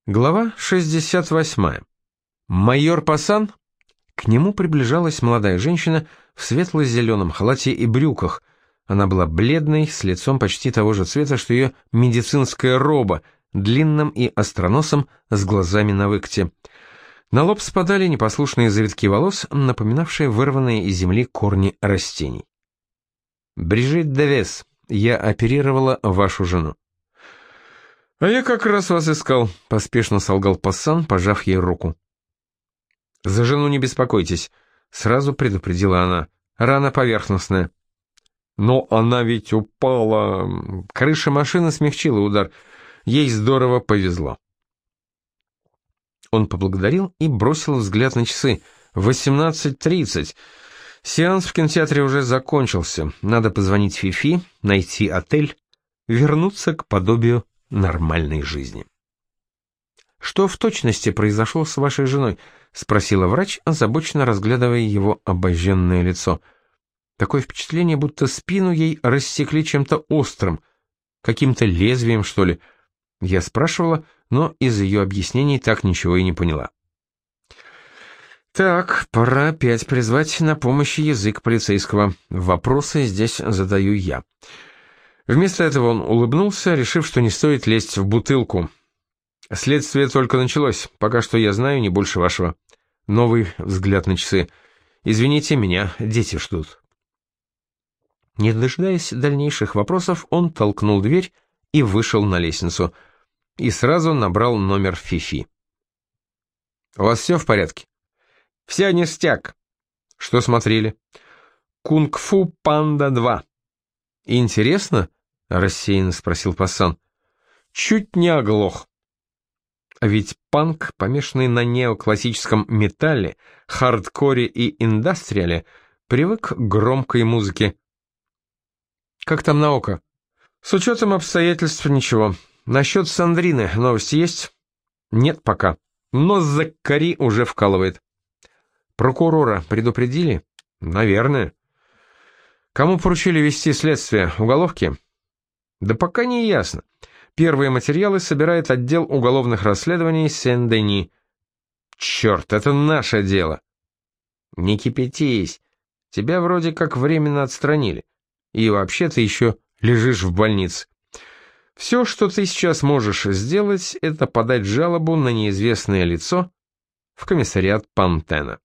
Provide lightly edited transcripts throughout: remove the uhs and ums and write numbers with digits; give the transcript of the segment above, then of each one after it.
Глава 68. Майор Пасан. К нему приближалась молодая женщина в светло-зеленом халате и брюках. Она была бледной, с лицом почти того же цвета, что ее медицинская роба, длинным и остроносым, с глазами на выкате. На лоб спадали непослушные завитки волос, напоминавшие вырванные из земли корни растений. «Брижит Девес, я оперировала вашу жену». «А я как раз вас искал», — поспешно солгал Пассан, пожав ей руку. «За жену не беспокойтесь», — сразу предупредила она. «Рана поверхностная». «Но она ведь упала...» Крыша машины смягчила удар. Ей здорово повезло. Он поблагодарил и бросил взгляд на часы. 18:30. Сеанс в кинотеатре уже закончился. Надо позвонить Фифи, найти отель, вернуться к подобию нормальной жизни. «Что в точности произошло с вашей женой?» — спросила врач, озабоченно разглядывая его обожженное лицо. Такое впечатление, будто спину ей рассекли чем-то острым, каким-то лезвием, что ли. Я спрашивала, но из ее объяснений так ничего и не поняла. Так, пора опять призвать на помощь язык полицейского. Вопросы здесь задаю я. Вместо этого он улыбнулся, решив, что не стоит лезть в бутылку. Следствие только началось, пока что я знаю не больше вашего. Новый взгляд на часы. Извините меня, дети ждут. Не дожидаясь дальнейших вопросов, он толкнул дверь и вышел на лестницу. И сразу набрал номер Фифи. «У вас все в порядке?» «Вся ништяк». «Что смотрели?» «Кунг-фу Панда 2». «Интересно?» — рассеянно спросил Пассан. «Чуть не оглох». А ведь панк, помешанный на неоклассическом металле, хардкоре и индастриале, привык к громкой музыке. «Как там наука?» «С учетом обстоятельств ничего. Насчет Сандрины новости есть?» «Нет пока. Но Закари уже вкалывает». «Прокурора предупредили?» «Наверное». «Кому поручили вести следствие? Уголовки?» «Да пока не ясно. Первые материалы собирает отдел уголовных расследований Сен-Дени». «Черт, это наше дело». «Не кипятись. Тебя вроде как временно отстранили. И вообще ты еще лежишь в больнице. Все, что ты сейчас можешь сделать, это подать жалобу на неизвестное лицо в комиссариат Пантена».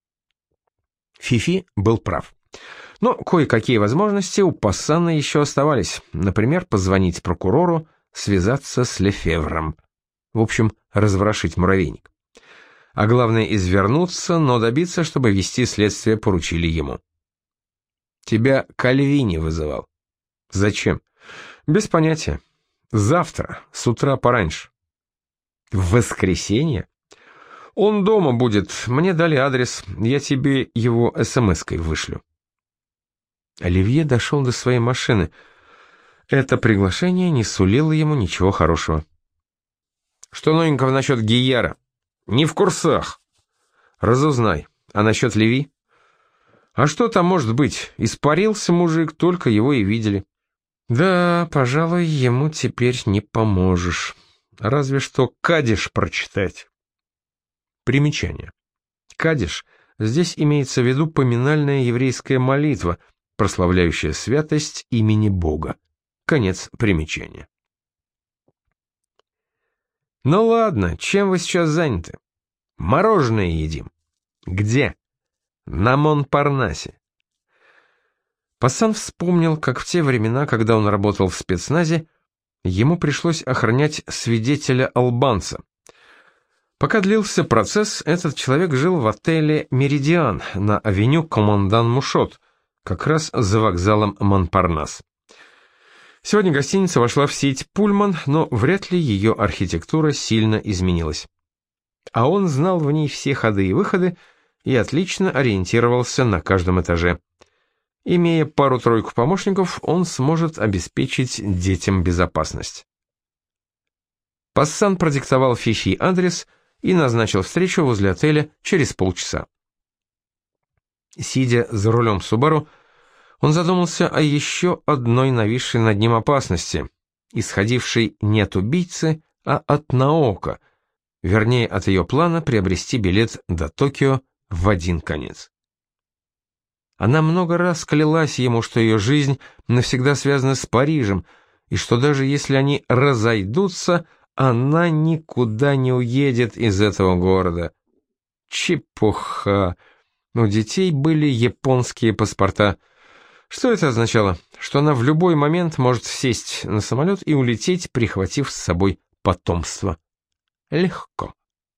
Фифи был прав. Но кое-какие возможности у Пассана еще оставались. Например, позвонить прокурору, связаться с Лефевром. В общем, разворошить муравейник. А главное, извернуться, но добиться, чтобы вести следствие поручили ему. «Тебя Кальвини вызывал». «Зачем?» «Без понятия. Завтра, с утра пораньше». «В воскресенье?» «Он дома будет. Мне дали адрес. Я тебе его СМС-кой вышлю». Оливье дошел до своей машины. Это приглашение не сулило ему ничего хорошего. «Что новенького насчет Гияра?» «Не в курсах». «Разузнай. А насчет Леви?» «А что там может быть? Испарился мужик, только его и видели». «Да, пожалуй, ему теперь не поможешь. Разве что кадиш прочитать». Примечание. Кадиш. Здесь имеется в виду поминальная еврейская молитва, прославляющая святость имени Бога. Конец примечания. «Ну ладно, чем вы сейчас заняты?» «Мороженое едим». «Где?» «На Монпарнасе». Пассан вспомнил, как в те времена, когда он работал в спецназе, ему пришлось охранять свидетеля-албанца. Пока длился процесс, этот человек жил в отеле «Меридиан» на авеню Командан-Мушот, как раз за вокзалом Монпарнас. Сегодня гостиница вошла в сеть «Пульман», но вряд ли ее архитектура сильно изменилась. А он знал в ней все ходы и выходы и отлично ориентировался на каждом этаже. Имея пару-тройку помощников, он сможет обеспечить детям безопасность. Пассан продиктовал Фифи адрес и назначил встречу возле отеля через полчаса. Сидя за рулем Субару, он задумался о еще одной нависшей над ним опасности, исходившей не от убийцы, а от Наока, Вернее, от ее плана приобрести билет до Токио в один конец. Она много раз клялась ему, что ее жизнь навсегда связана с Парижем, и что даже если они разойдутся, она никуда не уедет из этого города. Чепуха. У детей были японские паспорта. Что это означало? Что она в любой момент может сесть на самолет и улететь, прихватив с собой потомство. Легко.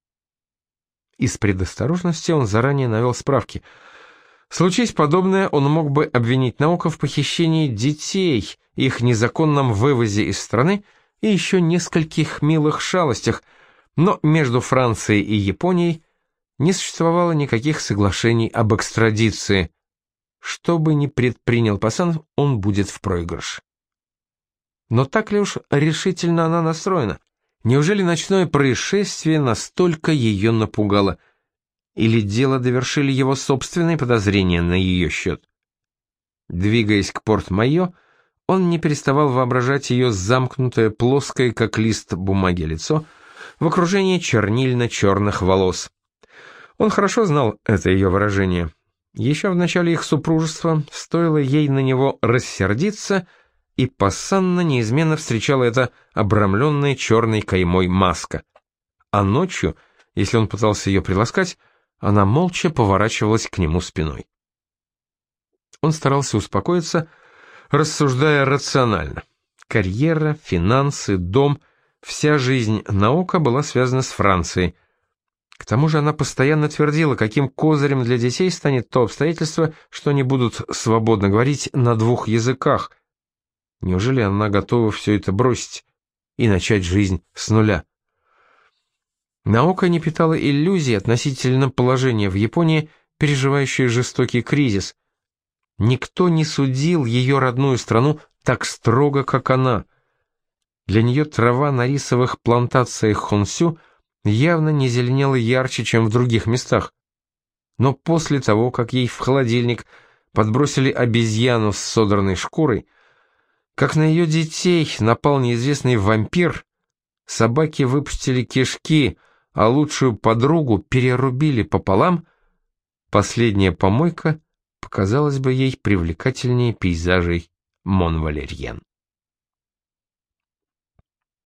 Из предосторожности он заранее навел справки. Случись подобное, он мог бы обвинить Наока в похищении детей, их незаконном вывозе из страны и еще нескольких милых шалостях, но между Францией и Японией не существовало никаких соглашений об экстрадиции. Что бы ни предпринял Пасан, он будет в проигрыше. Но так ли уж решительно она настроена? Неужели ночное происшествие настолько ее напугало? Или дело довершили его собственные подозрения на ее счет? Двигаясь к Порт-Майо, он не переставал воображать ее замкнутое, плоское, как лист бумаги, лицо в окружении чернильно-черных волос. Он хорошо знал это ее выражение. Еще в начале их супружества стоило ей на него рассердиться, и Пассанна неизменно встречала это обрамленная черной каймой маска. А ночью, если он пытался ее приласкать, она молча поворачивалась к нему спиной. Он старался успокоиться, рассуждая рационально. Карьера, финансы, дом, вся жизнь Наока была связана с Францией. К тому же она постоянно твердила, каким козырем для детей станет то обстоятельство, что они будут свободно говорить на 2 языках. Неужели она готова все это бросить и начать жизнь с нуля? Наока не питала иллюзий относительно положения в Японии, переживающей жестокий кризис. Никто не судил ее родную страну так строго, как она. Для нее трава на рисовых плантациях Хонсю явно не зеленела ярче, чем в других местах. Но после того, как ей в холодильник подбросили обезьяну с содранной шкурой, как на ее детей напал неизвестный вампир, собаки выпустили кишки, а лучшую подругу перерубили пополам, последняя помойка показалась бы ей привлекательнее пейзажей Монвалерьен.